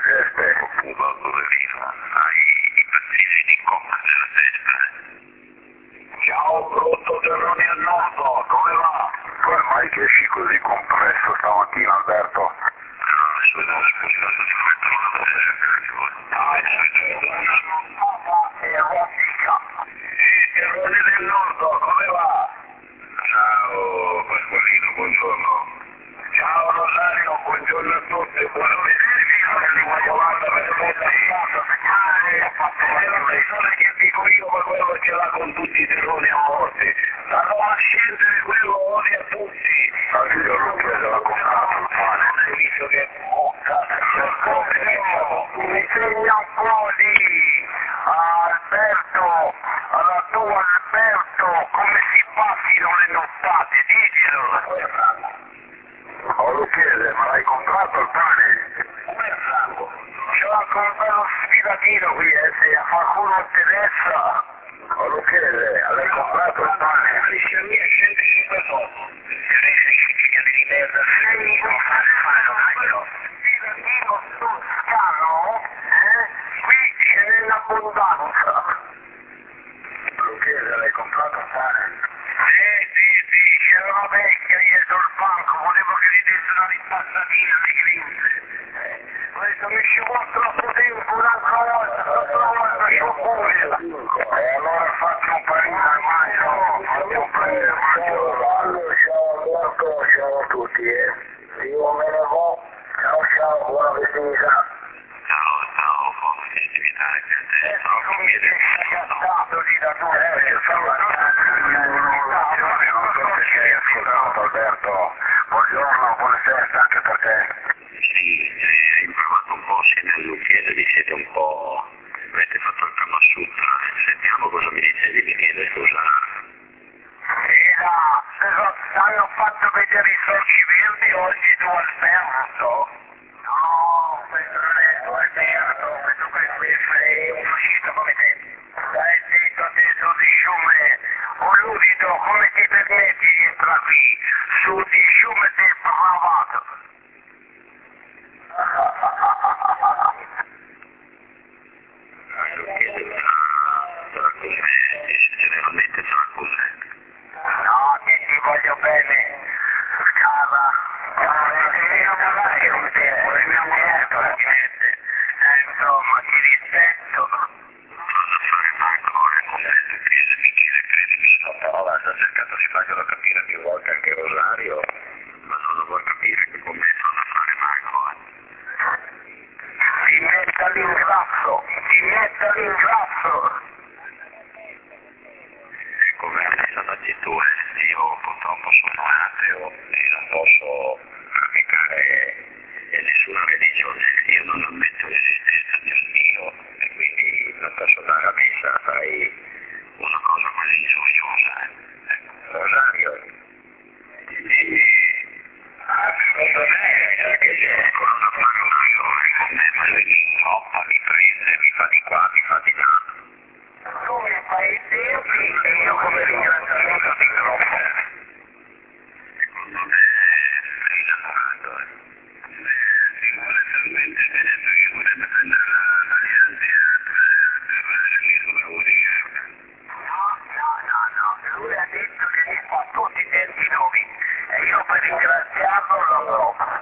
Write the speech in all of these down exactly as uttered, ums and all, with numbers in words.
geste? Fumo, poverino, hai i pezzi di cocca nella testa. Ciao brutto terrone al nodo, come va? Come mai che esci così compresso stamattina, Alberto? No, sono spostato di fretta la Ah, una nottata erotica. Sì, terrone del nord, come va? Ciao Pasqualino, buongiorno. Ciao Rosario, buongiorno a tutti, buon venerdì, guarda per tutti. È la persona che dico io, ma quello ce l'ha con tutti i terroni a morte. La nuova scendere quello odia tutti. Ah, io non credo la comprato il pane. Hai visto che bocca, mi segna un po' di Alberto, alla tua Alberto, come si passino le nottate, diglielo. Oh, lo chiede, ma l'hai comprato il pane? Come è Franco? Ce l'ha comprato sfidatino qui, eh, se a qualcuno interessa. Oh, lo chiede, l'hai comprato il pane? La mia scende cinque soldi. Figlio di merda, figlio, sfidatino toscano, eh? Qui ce n'è l'abbondanza. Lo chiede, l'hai comprato il pane? Sì, sì, sì, c'era una vecchia dietro il banco, volevo che gli desse una ripassatina alle grinze. Ho detto mi ci vuole troppo tempo, un'altra volta, un'altra volta, c'ho pure. E allora faccio un panino al maggio, faccio un panino al maggio. Ciao Alberto, ciao a tutti, eh. Io me ne vo. Ciao ciao, buona festività. Ciao, ciao, buona festività anche a te. Eh, come ti sei agattato lì da tu? Eh, io sono Alberto, buongiorno, buone feste anche per te. Sì, hai informato un po', sì, nel chiede, vi siete un po', avete fatto il Kama Sutra. Sentiamo cosa mi dicevi, mi chiede scusa. Era, hanno fatto vedere i sorci verdi oggi tu Alberto? No, questo non è tu Alberto, questo, questo è un fascista come te. Dai zitto adesso di sciume, oh Ludido, come ti permetti di entrare qui? Su di sciume del bravato. Lo chiede sarà così, generalmente sarà così. No, che ti voglio bene, cara, cara, io non te, volevo merda, niente. Eh, insomma, ti rispetto. Vado a fare ancora con questo chiede, mi chiede, credimi, sta parola sta cercando di farglielo capire più volte anche Rosario, ma non lo vuoi capire che con me sono a fare manco. Ti metta l'ingrasso, ti metta l'ingrasso. Come adesso da tu, io purtroppo sono ateo e non posso praticare nessuna religione, io non ammetto l'esistenza di un Dio e quindi non posso andare a messa, fai una cosa così gioiosa. Rosario, e secondo me che c'è ancora una paranoia con me, ma lui mi troppa, mi prende, mi fa di qua, mi fa di là. Tu mi fai i tempi e io come ringraziamento ti dirò. Secondo me stai innamorando, eh. Si vuole talmente bene perché vorrebbe prendere l'alleanza per il suo lavoro. No, no, no, no, lui ha detto che mi fa tutti i tempi nuovi e io per ringraziarlo lo do.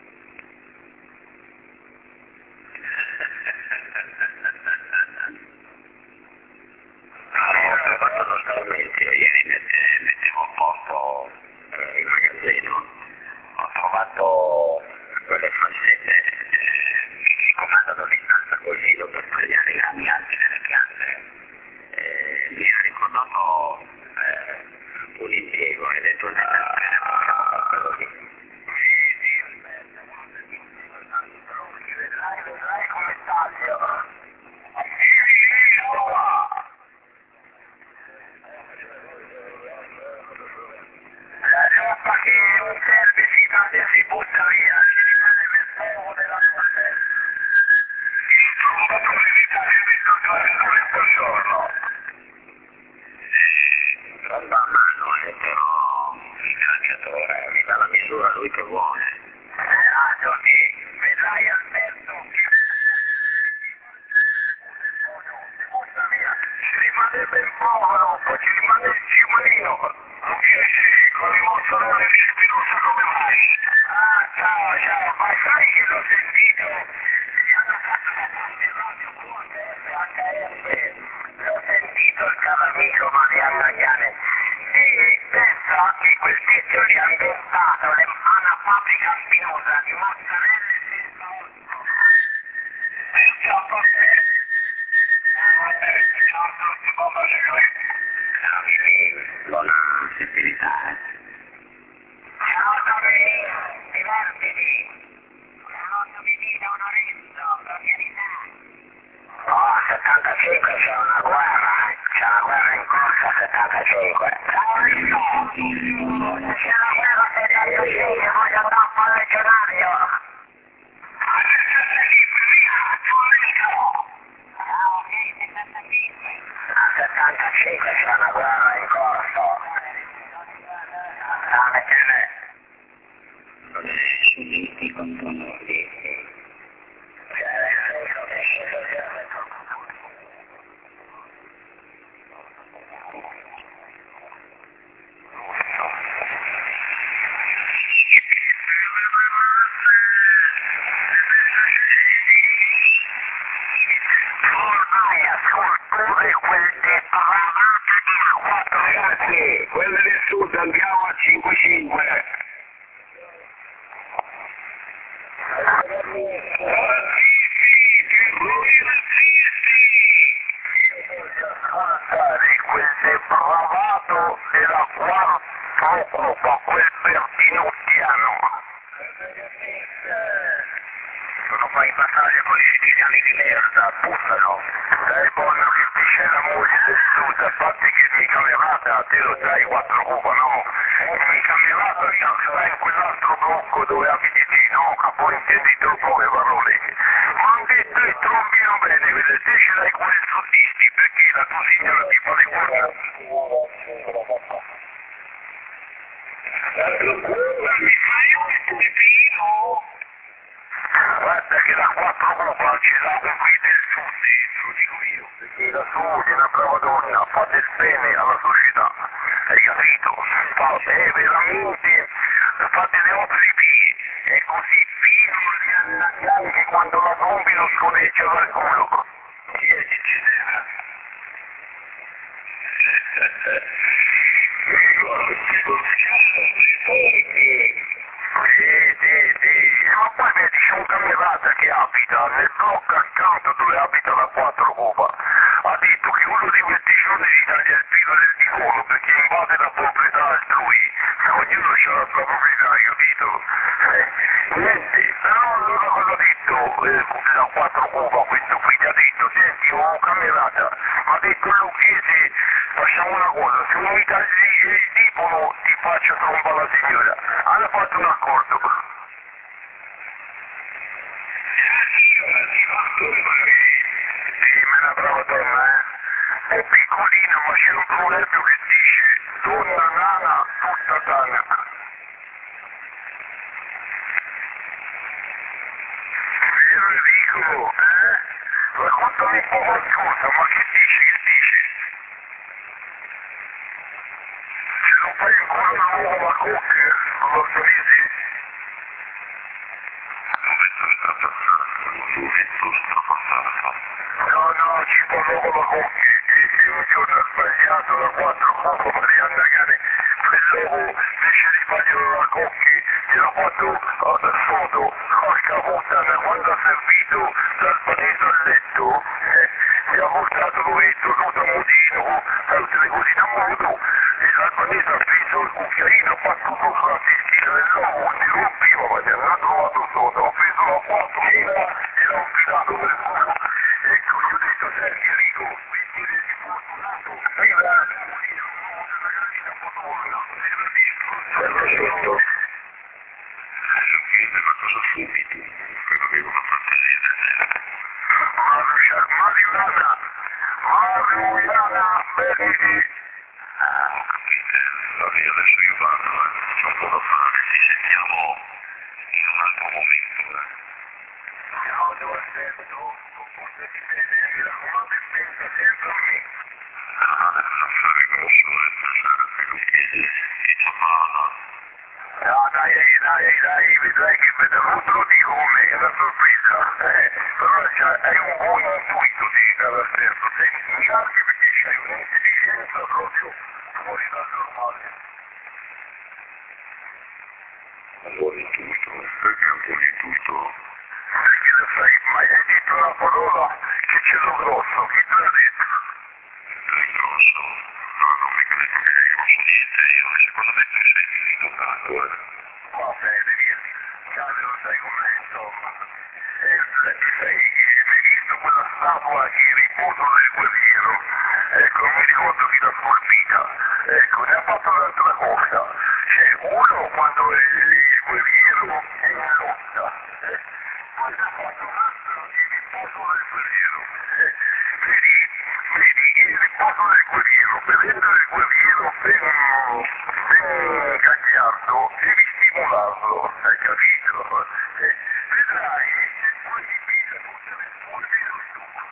Ho fatto nostalmente, ieri mette- mettevo a posto eh, il magazzino, ho trovato quelle falsette eh, che si comandano a distanza col filo per tagliare i rami alti delle piante. Eh, mi ha ricordato eh, un impiego e eventualmente quello lì. Sì, sì, aspetta, vedrai, vedrai come taglio. Sì, sì, sto qua. La roba che non serve si taglia, si butta via, si rimane nel fuoco della tua testa. Il trombatore di tagliamento questo giorno. Tromba a mano, eh, però il calciatore mi dà la misura lui che vuole. Eh, Anthony, vedrai Alberto che sì, con le mozzarelle di Spinosa come mai? Ah, ciao, ciao, ma sai che l'ho sentito? Mi hanno fatto la parte radio con H F, l'ho sentito il caro amico Mariano Iane. E pensa che quel tizio gli ha inventato le, una fabbrica a Spinosa di mozzarelle senza olio. Pensa a te. Vabbè, ciao a tutti, buon proseguimento. Buona festività, eh. Ciao Domenico, divertiti. Ciao Domenino Lorenzo, proprietà. Oh, a settantacinque c'è una guerra, eh. C'è una guerra in corso a settantacinque. Ciao Enzo, c'è una guerra a settantacinque, voglio andare a fare il legionario. A settantacinque, via, ciao Enzo. Ciao, ok, settantacinque. A settantacinque c'è una guerra in corso. Ah, perché Non è sunniti contro sunniti. quelle del sud andiamo a cinque cinque. Di quel depravato della quarta occupa, quel Bertinottiano. Non fai passare con i siciliani di merda, bussano. Sei buono che dice la moglie del sud, a parte che mi camerata, te lo sai quattro cuba, no? Mi camerata sta in quell'altro blocco dove abiti te, no? Che poi intendi tu poche parole. Ma han detto e trombino bene, vedi, te ce l'hai con i sudisti, perché la tua signora ti fa le guarda. Mi fai un pulpino? Guarda che la quattro copa ce l'ha con qui del sud dentro, dico io. Perché la sud è una brava donna, fa del bene alla società, hai capito? Fa bene veramente, fa delle opere pie, è così fino agli anni che quando la tombi lo sconeggia dal culo. Chi è di Ginevra? Sì, sì, sì, ma poi vedi c'è un camerata che abita nel blocco accanto dove abita la quattro copa. Ha detto che uno di questi giorni gli taglia il filo del tifone perché invade la proprietà altrui. Ognuno c'ha la sua proprietà, capito? Eh, niente, però allora cosa ha detto eh, la quattro copa, questo qui ti ha detto, senti, ho un camerata, ha detto il lucchese, facciamo una cosa, se non mi tagli il tifone ti faccio tromba la signora. Hanno fatto un accordo. Sì, ma è una brava donna, eh? È piccolina, ma c'è un proverbio che dice donna nana, tutta tana. Io le dico, eh? Raccontami un po' qualcosa, ma che dici, che dici? Se non fai ancora una nuova cocca, con l'ortolisi? No, no, ci parlavo la cocchi, e io un giorno ho sbagliato la quattro copo Marianna Cane, quell'uomo invece di sbagliare la cocchi, gliel'ho fatto dal foto, porca puttana, quando ha servito l'albanese al letto, eh, mi ha portato l'ovetto tutto a modino, tutte le cose da modo, e l'albanese ha preso il cucchiaino, ha fatto tutto la testina dell'uomo, si rompiva, ma mi ha trovato sotto, ho preso la quattro e l'ho infilato per il culo. Ecco, io ho detto, senti Enrico, quindi eri fortunato, sei la mulino, no, della gallina fotovola, sei la disco, perfetto. Chiede ma cosa subito, che avevano fantasia del genere. Mariana, Mariana, Benedi. Ah, capite, allora adesso io vado, eh, c'ho un po' da fare, ci sentiamo in un altro momento, eh. Ciao, devo sento, forse ti vede, mi raccomando, pensa sempre a me. Ah, non fare grosso, eh, non fare Ah, dai, dai, dai, vedrai che vedrò, te lo dico come è una sorpresa, eh, però cioè, hai un buon intuito di Casalberto, senti, mi piace perché c'hai un'intelligenza proprio fuori dal normale. Un buon intuito, perché un buon intuito? Perché lo sai, ma hai detto una parola che ce l'ho grosso, chi te l'ha detto? Sei grosso? No, non mi credo che sei grosso niente, io secondo me tu sei disdotato, eh. Va bene, vieni, cade lo sai com'è, insomma. E tu sai, hai visto quella statua che era il riposo del guerriero? Ecco, non mi ricordo chi l'ha scolpita. Ecco, ne ha fatto un'altra cosa. Cioè, uno quando il guerriero è in lotta, eh? Poi ne ha fatto un altro il riposo del guerriero. Eh? Vedi, vedi, il riposo del guerriero, per rendere il guerriero ben, ben gagliardo, devi stimolarlo, hai capito? Eh? Vedrai che poi di vita tutte le spoglie lo stucco.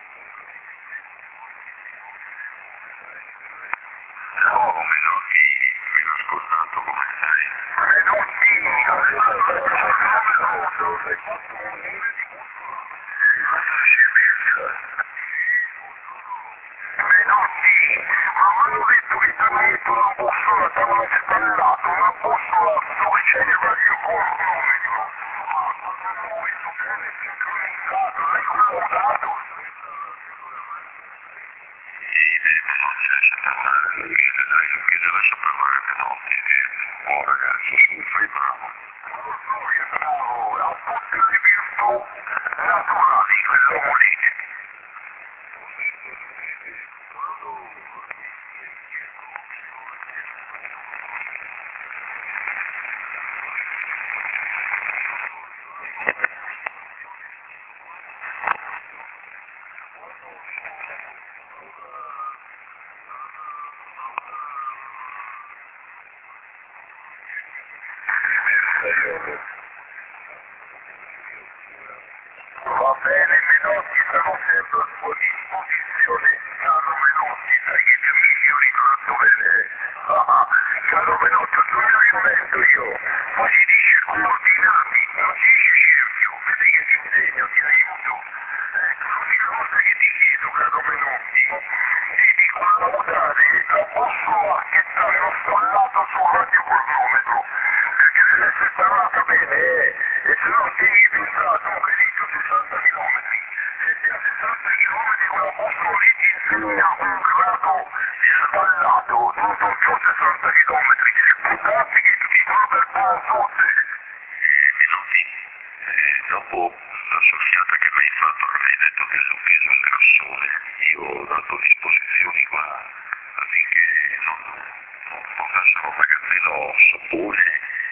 No, Menotti, mi l'ho ascoltato come sei. Menotti, allora numeroso, hai fatto un nome di muscolo. Menotti, ma mi hanno detto che ti hanno detto una bussola, ti hanno installato una bussola dove c'è il radiocronometro. Ah, quando hanno visto bene sincronizzato, l'hai collaborato. Sì, devono, cioè, se parlare, dai, che deve sapere fare Menotti, che buon ragazzo, su, fai bravo. Non so che bravo, ha tutte le virtù naturali quell'uomo lì. Va bene Menotti, sono sempre a sua disposizione. Caro Menotti, sai che ti migliori quanto bene. Ah, ah, caro Menotti, non mi rimetto io. Ma si dice coordinati, non si dice cerchio. Vedi che ti insegno, ti aiuto. Ecco, l'unica cosa che ti chiedo, caro Menotti, devi collaudare la bussola che ti hanno installato sul radiocronometro. Perché deve essere installata bene, eh? E se no devi pensare, tu che dico sessanta chilometri. Se ti a sessanta chilometri quella bussola lì ti insegna un grado installato, non so più sessanta chilometri. Può darsi che tu ti trovi al buon sud. Menotti, eh, dopo la soffiata che mi hai fatto, che mi hai detto che ero peso un grassone, io ho dato disposizioni qua affinché non, non portassero a magazzino sapone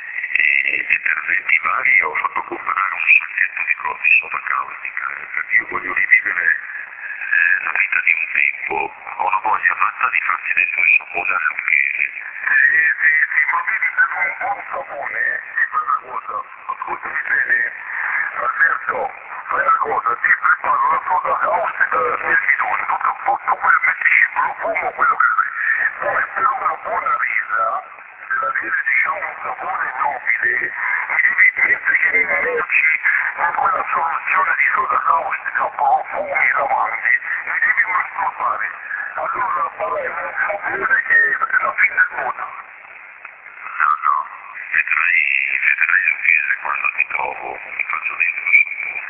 e detergenti vari, ho fatto comprare un sacchetto di prodotti soda caustica, perché io voglio rivivere eh, la vita di un tempo, ho una voglia matta di farti dei tuoi saponi a lucchese. Sì, sì, sì, ma vedi per un buon sapone, eh? Ti fai una cosa, ascoltami bene, Alberto, fai una cosa, ti preparo la soda caustica nel bidone, tutto, tutto quello, mettici il profumo, quello che vuoi. Poi per una buona resa, per avere diciamo un sapore nobile, mi devi mettere che immergi in quella soluzione di soda caustica, profumi e lavandi, mi devi masturbare. Allora farai un sapore che è la fine del mondo. No, no, vedrai, vedrai lucchese quando ti trovo, mi faccio dentro il sapone.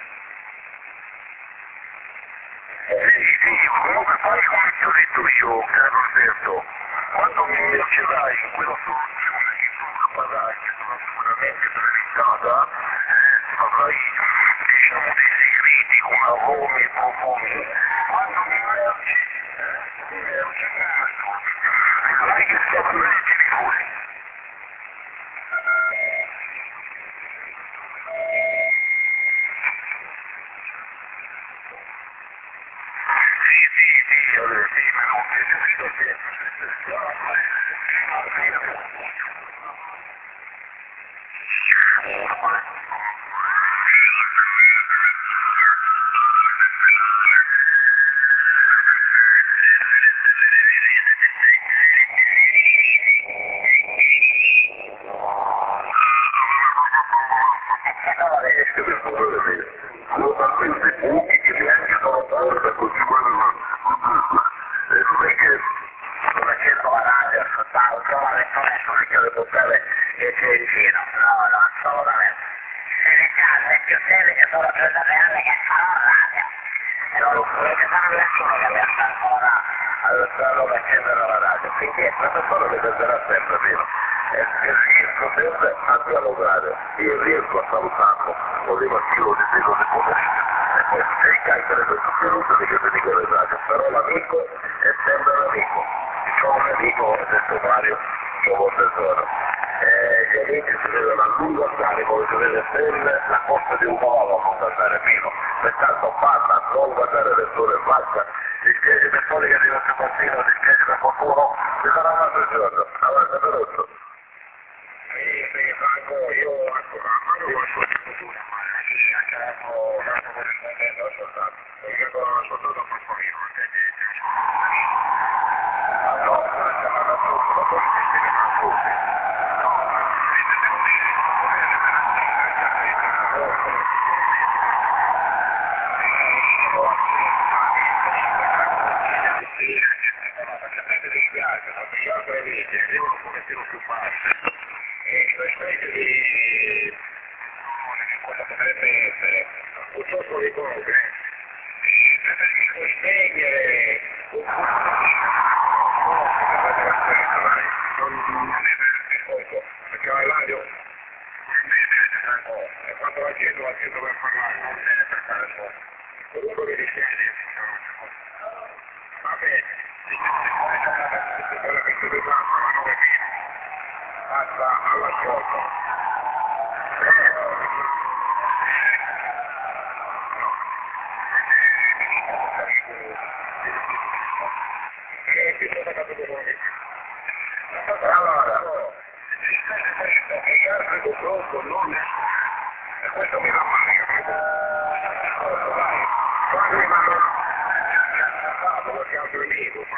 Sì, sì, comunque fai come ti ho detto io, caro Alberto. Quando mi immergerai in quella soluzione che tu caparai, che sarà sicuramente brevettata, eh, avrai, diciamo, dei segreti con aromi e profumi. Quando mi immergi, eh, mi immergi in questo. Vedrai che saranno leggeri fuori. Sì, sì, sì, allora, sì, ma non ti ho detto che... adesso anche le postale che c'è vicino. No, no, assolutamente. Se le case più serie che sono trenta anni che fanno radio. E non volete fare nessuno che mi sta ancora al strano per accendere la radio. Quindi è questo solo che penserà sempre vero. E riesco sempre a dialogare, io riesco a salutarlo, lo devo attivo di quello di pomeriggio. E poi sei chiacchiere per tutti i rutti che ti dico le radio. Però l'amico è sempre l'amico. C'ho un amico detto Mario, nuovo tesoro. Eh, gli amici si devono a lungo andare, come si vede sempre, la costa di un cavallo non andare fino. Pertanto parla, non guardare le sole in faccia, dispiace per quelli che arrivano più mattino, dispiace per qualcuno, ci sarà un altro giorno, avanti per otto. Sì, sì, Franco, io quando ho ascoltato cultura, ma sì, anche l'altro l'altro corrispondente ho ascoltato, perché ho ascoltato un po' io, anche di no, non c'è mai dato tutto, poi mi spiega una cosa. No, ma mi devo dire, volere per perché a me mi dispiace, ma per gli altri amici arrivano un pochettino più facile. E una specie di che cosa potrebbe essere un sotto di cose e preferisco spegnere un po' non è per poco perché la radio e quando la chiedo la chiedo per parlare non è per fare poco comunque mi dispiace va bene quella che si vedrà sono nove mila passa alla sciolta. Allora, il altro purtroppo non è e questo mi rammarica. Quando mi mandano qualche altro amico,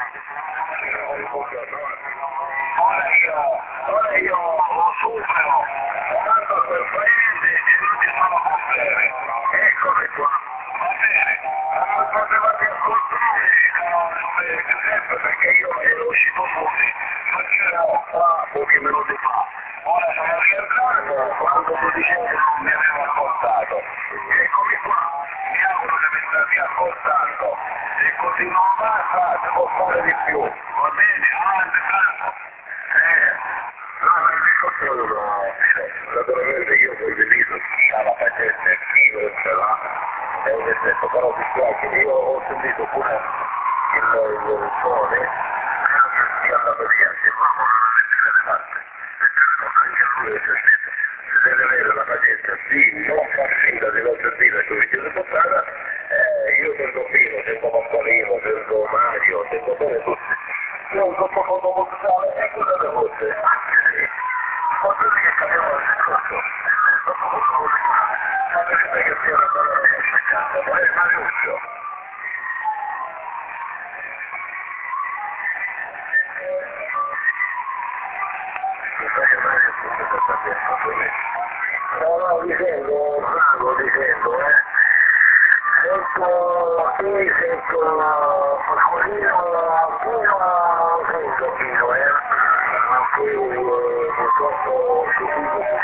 ora io, ora io lo supero, tanto a quel paese e non ci sono problemi. Eccomi qua, va bene, non potevate ascoltare sempre perché io ero uscito fuori, non c'ero qua pochi minuti fa. Ora sono rientrato quando tu dicevi che non mi avevo ascoltato. Eccomi qua, mi auguro che mi stai ascoltando. Se così non basta, si può fare di più. Va bene, avanti Franco. Eh, no, ma il discorso no, naturalmente io condivido sia la pazienza e chi ce l'ha, è un effetto, però mi spiace, io ho sentito pure il, il suono, e anche sia andato via, se mamma non avesse le fatte, perché anche lui è sentito, si deve avere la pazienza di non far finta di non sentire il video di portata, eh, io sento Pino, sento Pasqualino, sento Mario, sento bene tutti. Io un sottofondo musicale e cosa ne fosse? Anche se posso dire che capiamo il discorso. Il sottofondo musicale. Sapete che sia una parola che c'è accanto, ma è Mariuccio. Mi sa che Mario è tutto sta tempo. No, no, dicendo, Franco, dicendo, eh. Sento, sì, sento Pasqualino, Pino, sento Pino, eh, ma qui purtroppo si dice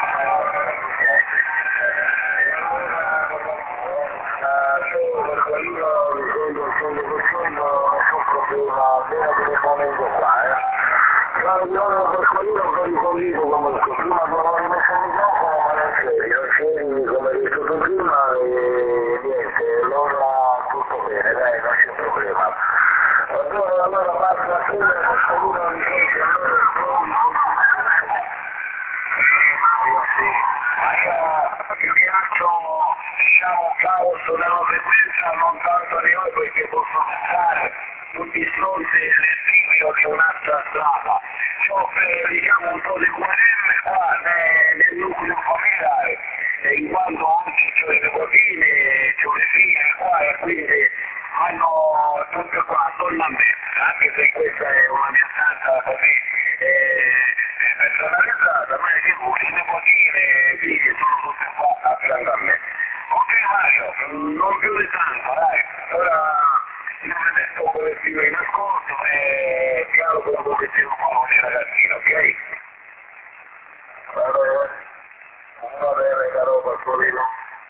Pasqualino, dicendo il cento per cento, non problema, bene che ne momento qua, eh. Ma io Pasqualino che ricondivido come prima non ho messo il microfono, ma non c'eri, non c'eri come hai detto tu prima e niente, allora tutto bene, dai, non c'è problema. Allora, allora basta la fine, Pasqualino mi dice, allora sì, ma io più che altro diciamo caos nella frequenza non tanto di noi perché posso pensare tutti i stronzi nell'equilibrio di un'altra strada. C'ho per diciamo un po' di Q R M qua nel, nel nucleo familiare, e in quanto anche c'ho le nipotine, c'ho le figlie qua e quindi hanno tutto qua attorno a me, anche se questa è una mia stanza così eh, personalizzata, ma è sicuro, le nipotine e le figlie sono tutte qua a fianco a me. Ok Mario, non più di tanto, dai, ora io mi metto un pochettino in ascolto e dialogo un pochettino con i ragazzini, ok? piccolino.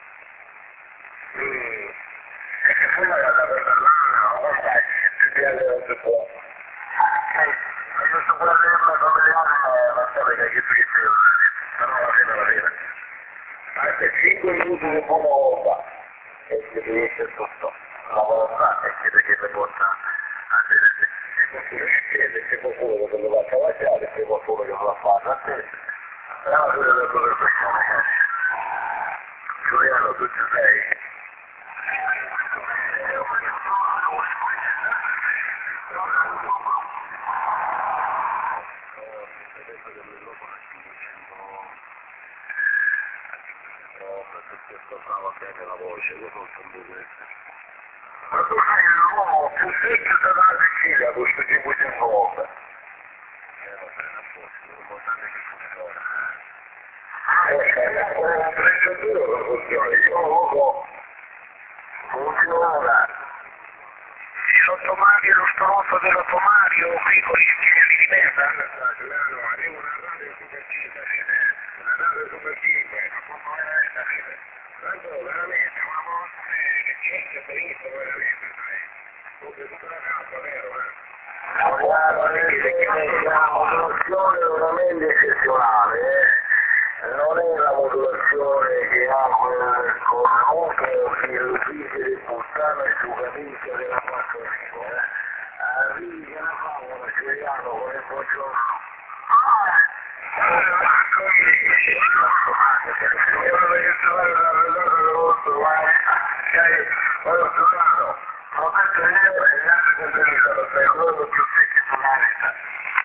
Mm. E che poi la per la non dai, se ti piace non si può. Eh, io sto per averla familiare, ma so che chi si chiede, però alla fine alla fine. Anche cinque minuti di buona volontà, e si riesce tutto. La volontà è che perché le porta a vedere se qualcuno ci chiede, se qualcuno che lo va a cavalcare, se qualcuno che lo va a fare a te. E alla fine le due persone che Giuliano tu ci sei. Ascoltava bene la voce, lo so sempre. Ma tu sei l'uomo più secco della Sicilia, questo tipo di volte. Eh, va bene, a posto, l'importante è che funziona. Ah, è un prezzo duro che funziona, io lo so. Funziona. Sì, l'ottomario, lo stronzo dell'ottomario, qui con gli spiriti di merda. No, arriva una radio super chica, una radio super chica, ma come veramente, tanto veramente una morte che c'è benissimo veramente, sai. Come tutta la casa, vero, eh? No, guarda, è una modulazione veramente eccezionale, eh. Non è la modulazione che ha quel cornuto che riuscite di buttare su camicia della pastorino, eh. Arrivi che la favola, Giuliano, con il buongiorno. Ah! Ah, come dici? Io non voglio trovare la verità del vostro, guarda. Ok, voglio Giuliano, prometto io e gli altri che vedono, sei l'uomo più secco sulla vita.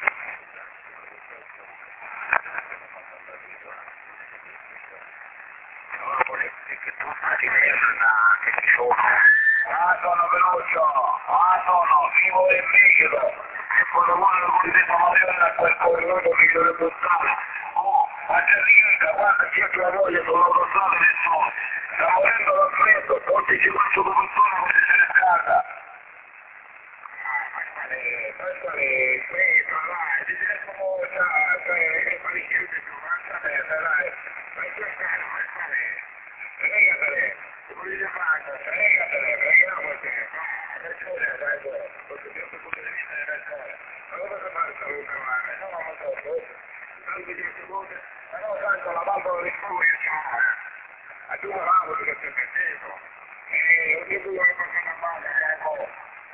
Che tu stai vedendo che ci sono. Ah, sono veloce, ah, sono vivo e vegeto. E quando vuole lo cosiddetto Mariano a quel corridoio figlio del buttare. Oh, ma c'è riga, guarda, c'è tua voglia sull'autostrada del sole. Sta morendo da freddo, portici questo copertone per essere a casa. Ah, ma quale, ma quale, qui, tra là, ti direi come, sai, quali chiusi, ma sai, dai, ma in quel caso, ma quale... Fregatele, se volete fare, fregatele, preghiamo te, ha ragione, dai, perché io per punto di vista di ragione, ma come si fa il saluto male? No, non lo so, tanti dieci volte, ma no, tanto la valvola di fuoco io ce l'ho, eh, a tu la valvola che stai mettendo, e ogni due è passata a mano, ecco,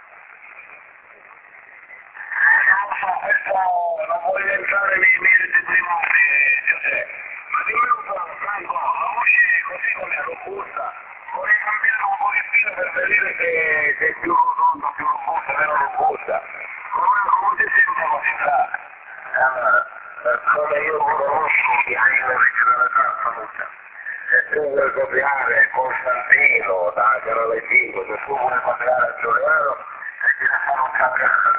non lo so, questo non voglio entrare nei meriti primari, Giuseppe. Ma dimmi un po', Franco, la voce così come è robusta, vorrei cambiare un pochettino per vedere se, se è più rotonda, più robusta, meno robusta. Come, come ti senti così là? Allora, come io conosco che hai una regenerazione assoluta, se tu vuoi copiare Costantino da Canale cinque, se tu vuoi copiare a Giuliano, e ti lasciamo un cambiato.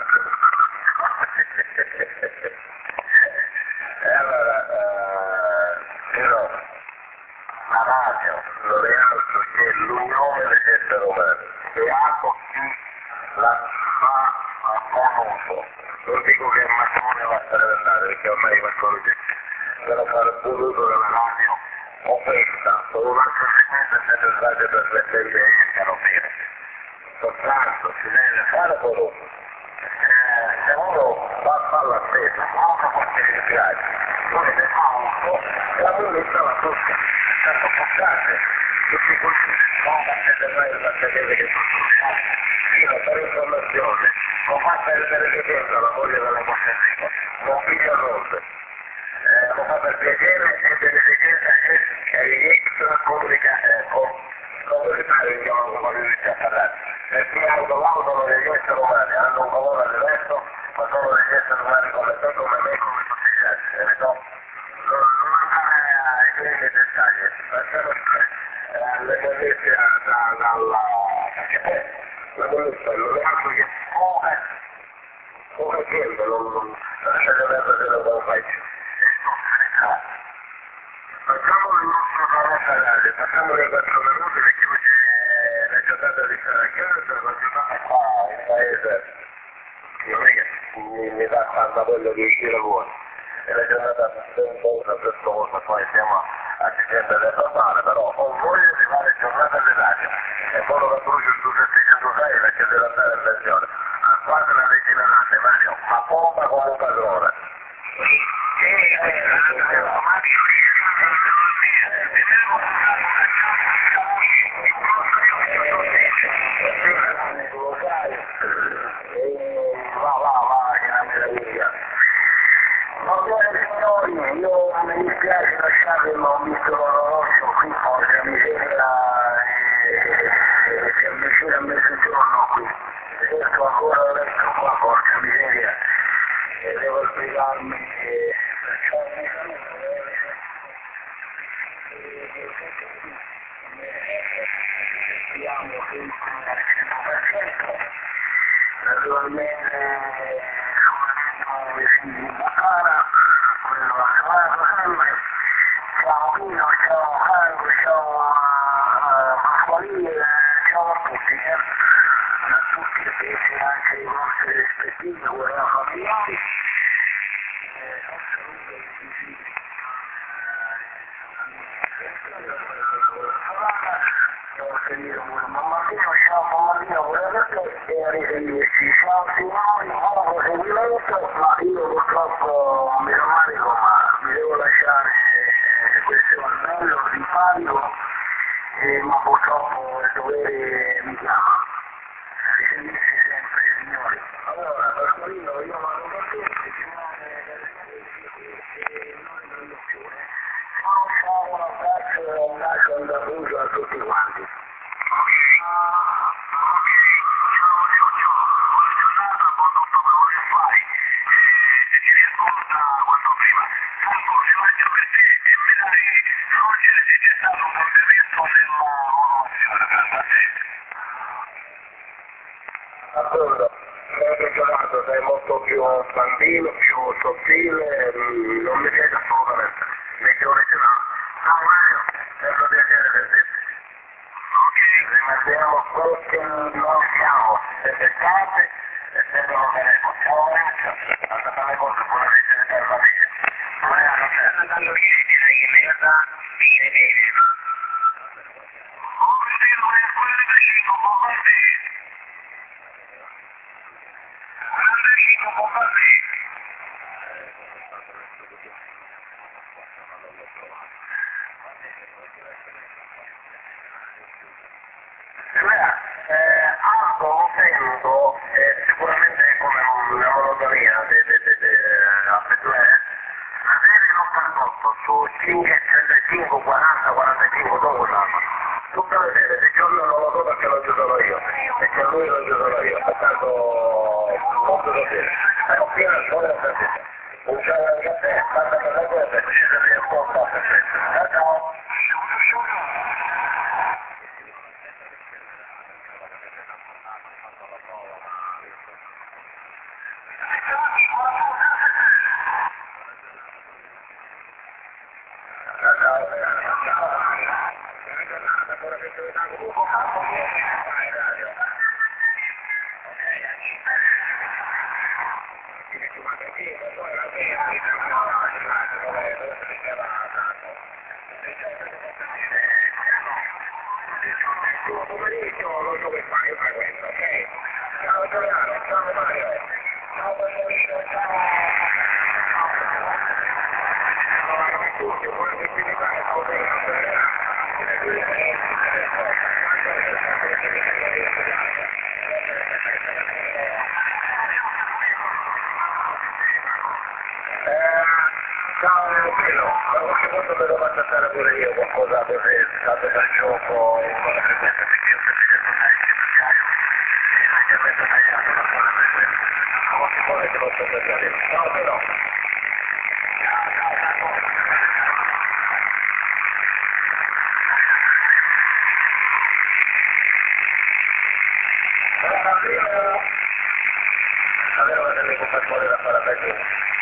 E allora, però la radio non è altro che l'unione degli esseri umani e ha così la fa a buon uso. Non dico che il matrimonio va a stare andare perché ormai va solo di però fare buon uso della radio offerta con una conseguenza sempre il radio per le stelle e non bene. Soltanto si deve fare buon uso. Se uno va a fare la spesa, non può essere gratis. Noi ne fa uso, la musica la tocca, tanto passate, tutti questi non facete mai la vedere che sono fino per informazione, non fa perdere che pensa la moglie della Montenegro, non piglia ronde, eh, lo fa per piacere e per esigenza che gli ex comunica, ecco, comunitario diciamo come vi dice a parlare, perché autovalutano degli esseri umani, hanno un valore diverso, ma sono degli esseri umani come te, come me, come tutti gli altri, capito? Non, non andare ai primi dettagli, lasciamo stare le molestie da, dalla... la molestia non è altro che come, come gente, non, non, lascia che verso che non fai più. Facciamo il nostro parola radio, facciamo le quattro minuti perché oggi è la giornata di stare a casa, la giornata qua in paese non è che mi, mi dà tanta voglia di uscire fuori, è la giornata una cosa, poi siamo a dicembre del Natale, però ho voglia di fare giornata dell'aria e quello che brucio su settecentosei perché deve andare in pensione a quasi una decina d'anni, Mario, a pompa come un padrone. Va, va, va, che è una meraviglia. Va bene signori, io mi dispiace lasciarvi, ma ho visto l'orologio qui, porca miseria, e si avvicina a mezzogiorno qui. Resto ancora a letto qua, porca miseria, e devo spiegarmi che stiamo sempre al cento per cento. Naturalmente, come detto, i figli di Baccara, quello che ha sempre, ciao Pino, ciao Franco, ciao a Pasqualina, ciao a tutti, eh? A tutti e anche i vostri rispettivi, guerra familiari. Mamma mia, ciao mamma mia, buonanotte e a risentirci. Ciao signori, buon proseguimento, ma io purtroppo mi rammarico, ma mi devo lasciare questo albergo simpatico, eh, ma purtroppo il dovere mi chiama. A risentirci sempre, signori. Allora, Pasqualino, io vado per tutti, ciao ciao, un abbraccio e un bacio andaluso a tutti quanti. Appunto, sei giocato, sei molto più bambino, più sottile, non mi piace assolutamente, meglio originale. Ciao Mario, sempre piacere per te. Ok, rimandiamo tutti, non siamo, siete state e sempre lo faremo. Ciao Mario, andate a fare le cose, buona visita per la vita. Mario, non stai andando via, direi che merda, bene bene, ma... Oh, vedete, non è quello di vicino, può farti. Chico Bombardi. Eh, Aldo lo sento, eh, sicuramente come una monotonia di Abedouè, la serie ottantotto su cinquecentocinque, quaranta, quarantacinque dollari. Tutte le sere, se giorno non lo so perché lo giocherò io, perché lui lo giocherò io, pertanto molto così. È un pieno il sole da un ciao anche a te, basta per le cose, ci sarei un po' fatto questo. Ciao ciao! Buon pomeriggio, lo so che fai, io frequento, ok? Ciao Giuliano, ciao Mario, ciao Pasqualino, ciao! Allora, come tutti, buona festività e buona ciao Pino, ma qualche volta me lo faccio stare pure io qualcosa così, stato per gioco, una frequenza, perché io sempre che sono anche per caio, e leggermente tagliato la buona frequenza, a qualche volta ti posso pensare, ciao Pino! Ciao, ciao, ciao! Allora, prima, avevo delle coperture da fare a